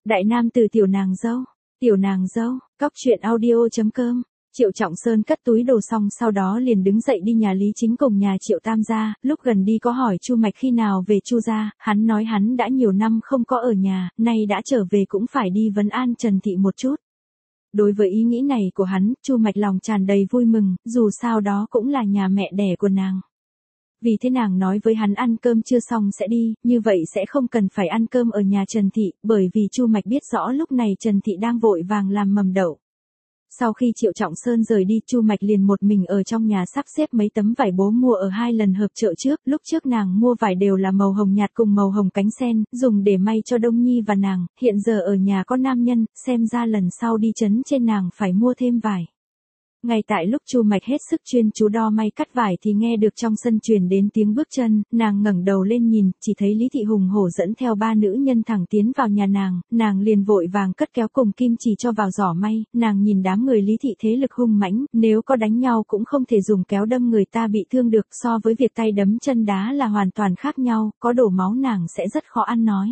Đại nam từ tiểu nàng dâu, cóc truyện audio.com. Triệu Trọng Sơn cất túi đồ xong sau đó liền đứng dậy đi nhà Lý Chính cùng nhà Triệu Tam gia, lúc gần đi có hỏi Chu Mạch khi nào về Chu gia, hắn nói hắn đã nhiều năm không có ở nhà, nay đã trở về cũng phải đi vấn an Trần Thị một chút. Đối với ý nghĩ này của hắn, Chu Mạch lòng tràn đầy vui mừng, dù sao đó cũng là nhà mẹ đẻ của nàng. Vì thế nàng nói với hắn ăn cơm chưa xong sẽ đi, như vậy sẽ không cần phải ăn cơm ở nhà Trần Thị, bởi vì Chu Mạch biết rõ lúc này Trần Thị đang vội vàng làm mầm đậu. Sau khi Triệu Trọng Sơn rời đi, Chu Mạch liền một mình ở trong nhà sắp xếp mấy tấm vải bố mua ở 2 lần họp chợ trước, lúc trước nàng mua vải đều là màu hồng nhạt cùng màu hồng cánh sen, dùng để may cho Đông Nhi và nàng, hiện giờ ở nhà có nam nhân, xem ra lần sau đi trấn trên nàng phải mua thêm vải. Ngay tại lúc Chu Mạch hết sức chuyên chú đo may cắt vải thì nghe được trong sân truyền đến tiếng bước chân, nàng ngẩng đầu lên nhìn, chỉ thấy Lý Thị hùng hổ dẫn theo 3 nữ nhân thẳng tiến vào nhà nàng liền vội vàng cất kéo cùng kim chỉ cho vào giỏ may, nàng nhìn đám người Lý Thị thế lực hung mãnh, nếu có đánh nhau cũng không thể dùng kéo đâm người ta bị thương được, so với việc tay đấm chân đá là hoàn toàn khác nhau, có đổ máu nàng sẽ rất khó ăn nói.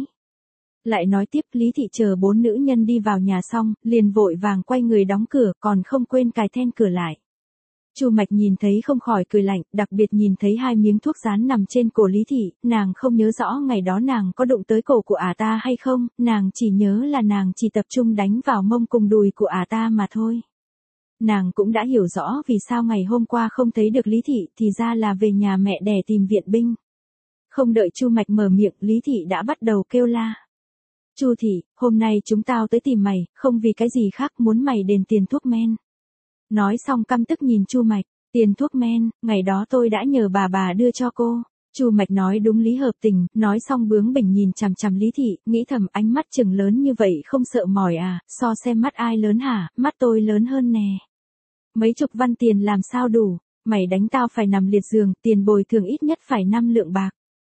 Lại nói tiếp, Lý Thị chờ 4 nữ nhân đi vào nhà xong, liền vội vàng quay người đóng cửa, còn không quên cài then cửa lại. Chu Mạch nhìn thấy không khỏi cười lạnh, đặc biệt nhìn thấy 2 miếng thuốc dán nằm trên cổ Lý Thị, nàng không nhớ rõ ngày đó nàng có đụng tới cổ của ta hay không, nàng chỉ nhớ là nàng chỉ tập trung đánh vào mông cùng đùi của ta mà thôi. Nàng cũng đã hiểu rõ vì sao ngày hôm qua không thấy được Lý Thị, thì ra là về nhà mẹ đẻ tìm viện binh. Không đợi Chu Mạch mở miệng, Lý Thị đã bắt đầu kêu la. Chu thị, hôm nay chúng tao tới tìm mày, không vì cái gì khác, muốn mày đền tiền thuốc men. Nói xong căm tức nhìn Chu Mạch, tiền thuốc men, ngày đó tôi đã nhờ bà đưa cho cô. Chu Mạch nói đúng lý hợp tình, nói xong bướng bỉnh nhìn chằm chằm Lý Thị, nghĩ thầm ánh mắt chừng lớn như vậy không sợ mỏi à, so xem mắt ai lớn hả, mắt tôi lớn hơn nè. Mấy chục văn tiền làm sao đủ, mày đánh tao phải nằm liệt giường, tiền bồi thường ít nhất phải 5 lượng bạc.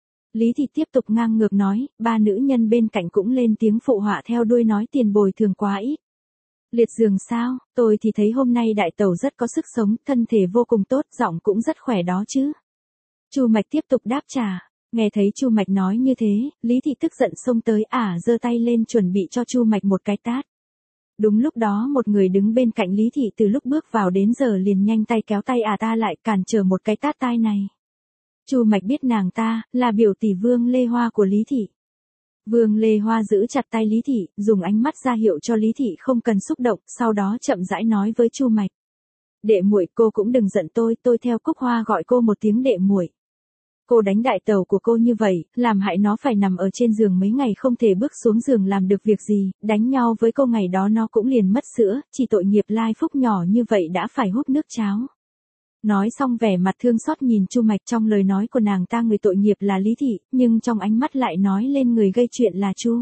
Lý Thị tiếp tục ngang ngược nói, 3 nữ nhân bên cạnh cũng lên tiếng phụ họa theo đuôi nói tiền bồi thường quá ít. Liệt giường sao, tôi thì thấy hôm nay đại tẩu rất có sức sống, thân thể vô cùng tốt, giọng cũng rất khỏe đó chứ. Chu Mạch tiếp tục đáp trả, nghe thấy Chu Mạch nói như thế, Lý Thị tức giận xông tới giơ tay lên chuẩn bị cho Chu Mạch một cái tát. Đúng lúc đó một người đứng bên cạnh Lý Thị từ lúc bước vào đến giờ liền nhanh tay kéo tay ta lại cản trở một cái tát tai này. Chu Mạch biết nàng ta là biểu tỷ Vương Lê Hoa của Lý Thị. Vương Lê Hoa giữ chặt tay Lý Thị, dùng ánh mắt ra hiệu cho Lý Thị không cần xúc động, sau đó chậm rãi nói với Chu Mạch. Đệ muội, cô cũng đừng giận tôi theo Cúc Hoa gọi cô một tiếng đệ muội. Cô đánh đại tẩu của cô như vậy, làm hại nó phải nằm ở trên giường mấy ngày không thể bước xuống giường làm được việc gì, đánh nhau với cô ngày đó nó cũng liền mất sữa, chỉ tội nghiệp Lai Phúc nhỏ như vậy đã phải hút nước cháo. Nói xong vẻ mặt thương xót nhìn Chu Mạch, trong lời nói của nàng ta người tội nghiệp là Lý Thị, nhưng trong ánh mắt lại nói lên người gây chuyện là Chu.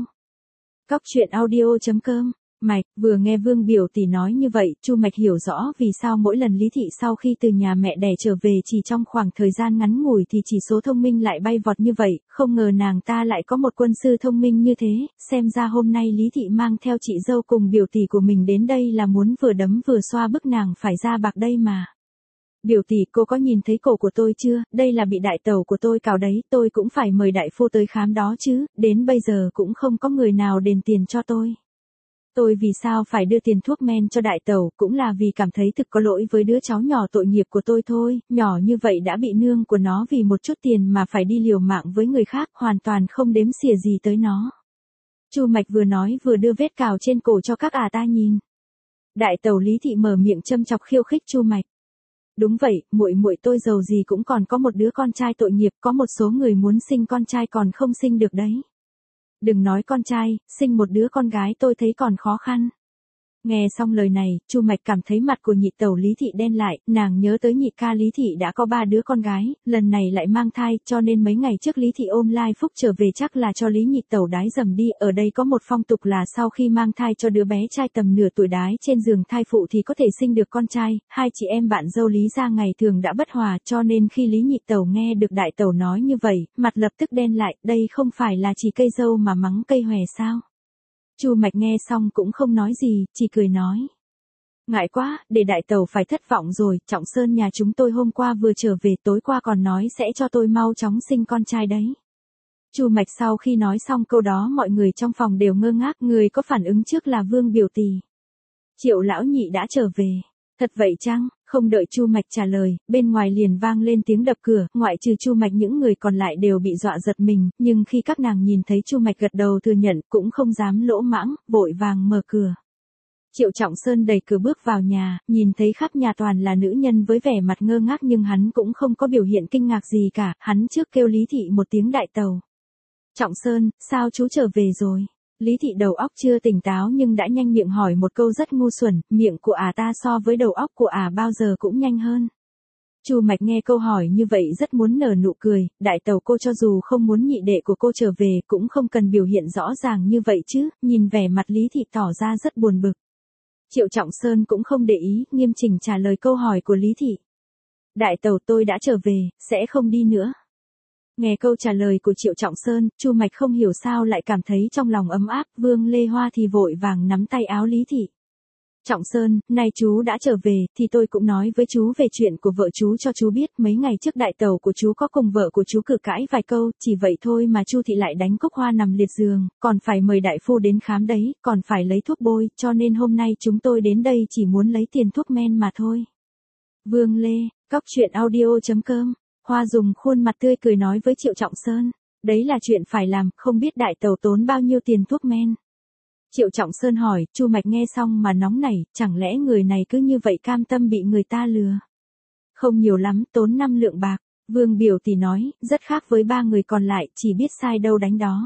Cóc truyện audio.com. Mạch, vừa nghe Vương biểu tỷ nói như vậy, Chu Mạch hiểu rõ vì sao mỗi lần Lý Thị sau khi từ nhà mẹ đẻ trở về chỉ trong khoảng thời gian ngắn ngủi thì chỉ số thông minh lại bay vọt như vậy, không ngờ nàng ta lại có một quân sư thông minh như thế, xem ra hôm nay Lý Thị mang theo chị dâu cùng biểu tỷ của mình đến đây là muốn vừa đấm vừa xoa bức nàng phải ra bạc đây mà. Biểu tỷ, cô có nhìn thấy cổ của tôi chưa, đây là bị đại tẩu của tôi cào đấy, tôi cũng phải mời đại phu tới khám đó chứ, đến bây giờ cũng không có người nào đền tiền cho tôi. Tôi vì sao phải đưa tiền thuốc men cho đại tẩu, cũng là vì cảm thấy thực có lỗi với đứa cháu nhỏ tội nghiệp của tôi thôi, nhỏ như vậy đã bị nương của nó vì một chút tiền mà phải đi liều mạng với người khác, hoàn toàn không đếm xỉa gì tới nó. Chu Mạch vừa nói vừa đưa vết cào trên cổ cho các ta nhìn. Đại tẩu Lý Thị mở miệng châm chọc khiêu khích Chu Mạch. Đúng vậy, muội tôi giàu gì cũng còn có một đứa con trai tội nghiệp, có một số người muốn sinh con trai còn không sinh được đấy. Đừng nói con trai, sinh một đứa con gái tôi thấy còn khó khăn. Nghe xong lời này, Chu Mạch cảm thấy mặt của nhị tẩu Lý Thị đen lại, nàng nhớ tới nhị ca Lý Thị đã có 3 đứa con gái, lần này lại mang thai, cho nên mấy ngày trước Lý Thị ôm Lai Phúc trở về chắc là cho Lý nhị tẩu đái dầm đi, ở đây có một phong tục là sau khi mang thai cho đứa bé trai tầm nửa tuổi đái trên giường thai phụ thì có thể sinh được con trai, 2 chị em bạn dâu Lý gia ngày thường đã bất hòa, cho nên khi Lý nhị tẩu nghe được đại tẩu nói như vậy, mặt lập tức đen lại, đây không phải là chỉ cây dâu mà mắng cây hòe sao? Chu Mạch nghe xong cũng không nói gì, chỉ cười nói. Ngại quá, để đại tẩu phải thất vọng rồi, Trọng Sơn nhà chúng tôi hôm qua vừa trở về, tối qua còn nói sẽ cho tôi mau chóng sinh con trai đấy. Chu Mạch sau khi nói xong câu đó mọi người trong phòng đều ngơ ngác, người có phản ứng trước là Vương biểu tỷ. Triệu lão nhị đã trở về. Thật vậy chăng? Không đợi Chu Mạch trả lời, bên ngoài liền vang lên tiếng đập cửa, ngoại trừ Chu Mạch những người còn lại đều bị dọa giật mình, nhưng khi các nàng nhìn thấy Chu Mạch gật đầu thừa nhận, cũng không dám lỗ mãng, vội vàng mở cửa. Triệu Trọng Sơn đẩy cửa bước vào nhà, nhìn thấy khắp nhà toàn là nữ nhân với vẻ mặt ngơ ngác nhưng hắn cũng không có biểu hiện kinh ngạc gì cả, hắn trước kêu Lý Thị một tiếng đại tàu. Trọng Sơn, sao chú trở về rồi? Lý Thị đầu óc chưa tỉnh táo nhưng đã nhanh miệng hỏi một câu rất ngu xuẩn, miệng của ta so với đầu óc của bao giờ cũng nhanh hơn. Chu Mạch nghe câu hỏi như vậy rất muốn nở nụ cười, đại tàu cô cho dù không muốn nhị đệ của cô trở về cũng không cần biểu hiện rõ ràng như vậy chứ, nhìn vẻ mặt Lý Thị tỏ ra rất buồn bực. Triệu Trọng Sơn cũng không để ý, nghiêm chỉnh trả lời câu hỏi của Lý Thị. Đại tàu tôi đã trở về, sẽ không đi nữa. Nghe câu trả lời của Triệu Trọng Sơn, Chu Mạch không hiểu sao lại cảm thấy trong lòng ấm áp, Vương Lê Hoa thì vội vàng nắm tay áo Lý Thị. Trọng Sơn, nay chú đã trở về, thì tôi cũng nói với chú về chuyện của vợ chú cho chú biết, mấy ngày trước đại tàu của chú có cùng vợ của chú cự cãi vài câu, chỉ vậy thôi mà Chu Thị lại đánh Cúc Hoa nằm liệt giường, còn phải mời đại phu đến khám đấy, còn phải lấy thuốc bôi, cho nên hôm nay chúng tôi đến đây chỉ muốn lấy tiền thuốc men mà thôi. Vương Lê, Cóc Truyện Audio.com. Hoa dùng khuôn mặt tươi cười nói với Triệu Trọng Sơn, đấy là chuyện phải làm, không biết đại tàu tốn bao nhiêu tiền thuốc men. Triệu Trọng Sơn hỏi, Chu Mạch nghe xong mà nóng nảy, chẳng lẽ người này cứ như vậy cam tâm bị người ta lừa? Không nhiều lắm, tốn 5 lượng bạc, Vương biểu tỷ nói, rất khác với 3 người còn lại, chỉ biết sai đâu đánh đó.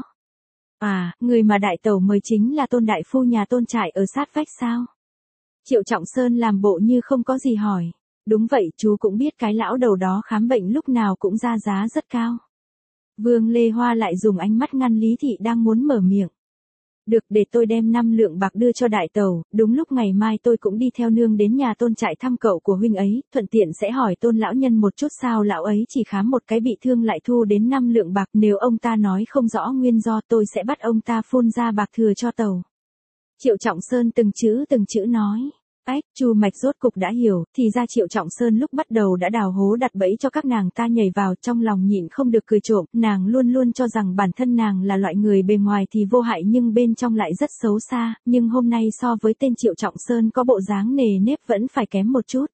À, người mà đại tàu mời chính là Tôn đại phu nhà Tôn trại ở sát vách sao? Triệu Trọng Sơn làm bộ như không có gì hỏi. Đúng vậy, chú cũng biết cái lão đầu đó khám bệnh lúc nào cũng ra giá rất cao. Vương Lê Hoa lại dùng ánh mắt ngăn Lý Thị đang muốn mở miệng. Được, để tôi đem 5 lượng bạc đưa cho đại tàu, đúng lúc ngày mai tôi cũng đi theo nương đến nhà Tôn trại thăm cậu của huynh ấy, thuận tiện sẽ hỏi Tôn lão nhân một chút sao lão ấy chỉ khám một cái bị thương lại thu đến 5 lượng bạc, nếu ông ta nói không rõ nguyên do tôi sẽ bắt ông ta phun ra bạc thừa cho tàu. Triệu Trọng Sơn từng chữ nói. Chu Mạch rốt cục đã hiểu, thì ra Triệu Trọng Sơn lúc bắt đầu đã đào hố đặt bẫy cho các nàng ta nhảy vào, trong lòng nhịn không được cười trộm, nàng luôn luôn cho rằng bản thân nàng là loại người bề ngoài thì vô hại nhưng bên trong lại rất xấu xa, nhưng hôm nay so với tên Triệu Trọng Sơn có bộ dáng nề nếp vẫn phải kém một chút.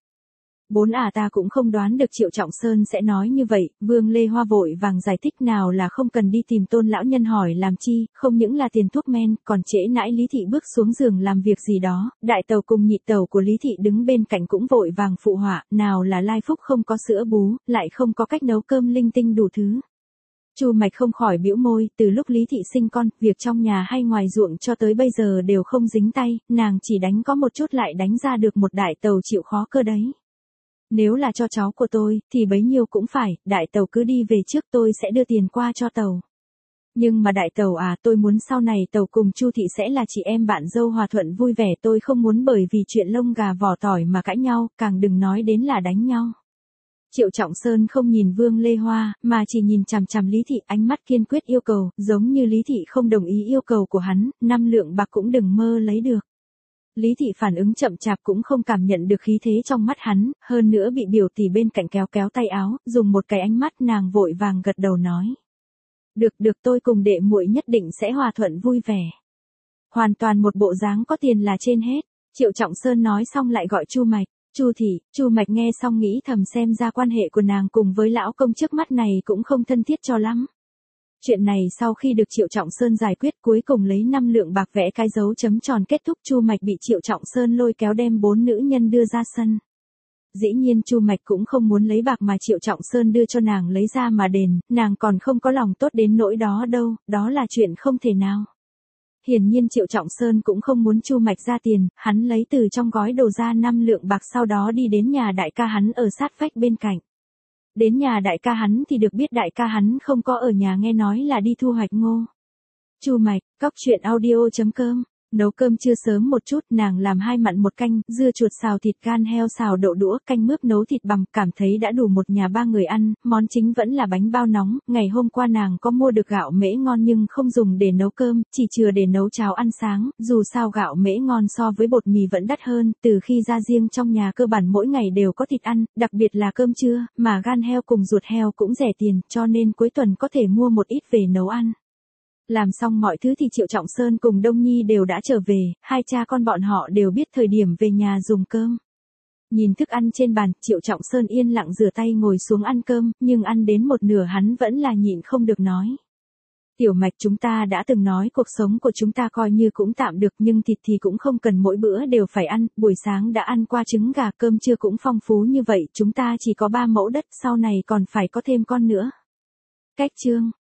Ta cũng không đoán được Triệu Trọng Sơn sẽ nói như vậy, Vương Lê Hoa vội vàng giải thích nào là không cần đi tìm Tôn lão nhân hỏi làm chi, không những là tiền thuốc men, còn trễ nãi Lý Thị bước xuống giường làm việc gì đó, đại tàu cùng nhị tàu của Lý Thị đứng bên cạnh cũng vội vàng phụ họa, nào là Lai Phúc không có sữa bú, lại không có cách nấu cơm linh tinh đủ thứ. Chu Mạch không khỏi bĩu môi, từ lúc Lý Thị sinh con, việc trong nhà hay ngoài ruộng cho tới bây giờ đều không dính tay, nàng chỉ đánh có một chút lại đánh ra được một đại tàu chịu khó cơ đấy. Nếu là cho cháu của tôi, thì bấy nhiêu cũng phải, đại tàu cứ đi về trước tôi sẽ đưa tiền qua cho tàu. Nhưng mà đại tàu tôi muốn sau này tàu cùng Chu Thị sẽ là chị em bạn dâu hòa thuận vui vẻ, tôi không muốn bởi vì chuyện lông gà vỏ tỏi mà cãi nhau, càng đừng nói đến là đánh nhau. Triệu Trọng Sơn không nhìn Vương Lê Hoa, mà chỉ nhìn chằm chằm Lý Thị, ánh mắt kiên quyết yêu cầu, giống như Lý Thị không đồng ý yêu cầu của hắn, 5 lượng bạc cũng đừng mơ lấy được. Lý Thị phản ứng chậm chạp cũng không cảm nhận được khí thế trong mắt hắn, hơn nữa bị biểu tỷ bên cạnh kéo kéo tay áo, dùng một cái ánh mắt nàng vội vàng gật đầu nói. Được tôi cùng đệ muội nhất định sẽ hòa thuận vui vẻ. Hoàn toàn một bộ dáng có tiền là trên hết, Triệu Trọng Sơn nói xong lại gọi Chu Mạch. Chu Thị, Chu Mạch nghe xong nghĩ thầm xem ra quan hệ của nàng cùng với lão công trước mắt này cũng không thân thiết cho lắm. Chuyện này sau khi được Triệu Trọng Sơn giải quyết cuối cùng lấy 5 lượng bạc vẽ cái dấu chấm tròn kết thúc, Chu Mạch bị Triệu Trọng Sơn lôi kéo đem 4 nữ nhân đưa ra sân. Dĩ nhiên Chu Mạch cũng không muốn lấy bạc mà Triệu Trọng Sơn đưa cho nàng lấy ra mà đền, nàng còn không có lòng tốt đến nỗi đó đâu, đó là chuyện không thể nào. Hiển nhiên Triệu Trọng Sơn cũng không muốn Chu Mạch ra tiền, hắn lấy từ trong gói đồ ra 5 lượng bạc sau đó đi đến nhà đại ca hắn ở sát vách bên cạnh. Đến nhà đại ca hắn thì được biết đại ca hắn không có ở nhà, nghe nói là đi thu hoạch ngô. Chu Mạch, Cóc Truyện Audio.com Nấu cơm trưa sớm một chút, nàng làm 2 mặn 1 canh, dưa chuột xào thịt gan heo xào đậu đũa, canh mướp nấu thịt bằm, cảm thấy đã đủ một nhà 3 người ăn, món chính vẫn là bánh bao nóng, ngày hôm qua nàng có mua được gạo mễ ngon nhưng không dùng để nấu cơm, chỉ chừa để nấu cháo ăn sáng, dù sao gạo mễ ngon so với bột mì vẫn đắt hơn, từ khi ra riêng trong nhà cơ bản mỗi ngày đều có thịt ăn, đặc biệt là cơm trưa, mà gan heo cùng ruột heo cũng rẻ tiền, cho nên cuối tuần có thể mua một ít về nấu ăn. Làm xong mọi thứ thì Triệu Trọng Sơn cùng Đông Nhi đều đã trở về, hai cha con bọn họ đều biết thời điểm về nhà dùng cơm. Nhìn thức ăn trên bàn, Triệu Trọng Sơn yên lặng rửa tay ngồi xuống ăn cơm, nhưng ăn đến một nửa hắn vẫn là nhịn không được nói. Tiểu Mạch, chúng ta đã từng nói cuộc sống của chúng ta coi như cũng tạm được, nhưng thịt thì cũng không cần mỗi bữa đều phải ăn, buổi sáng đã ăn qua trứng gà, cơm trưa cũng phong phú như vậy, chúng ta chỉ có 3 mẫu đất, sau này còn phải có thêm con nữa. Cách chương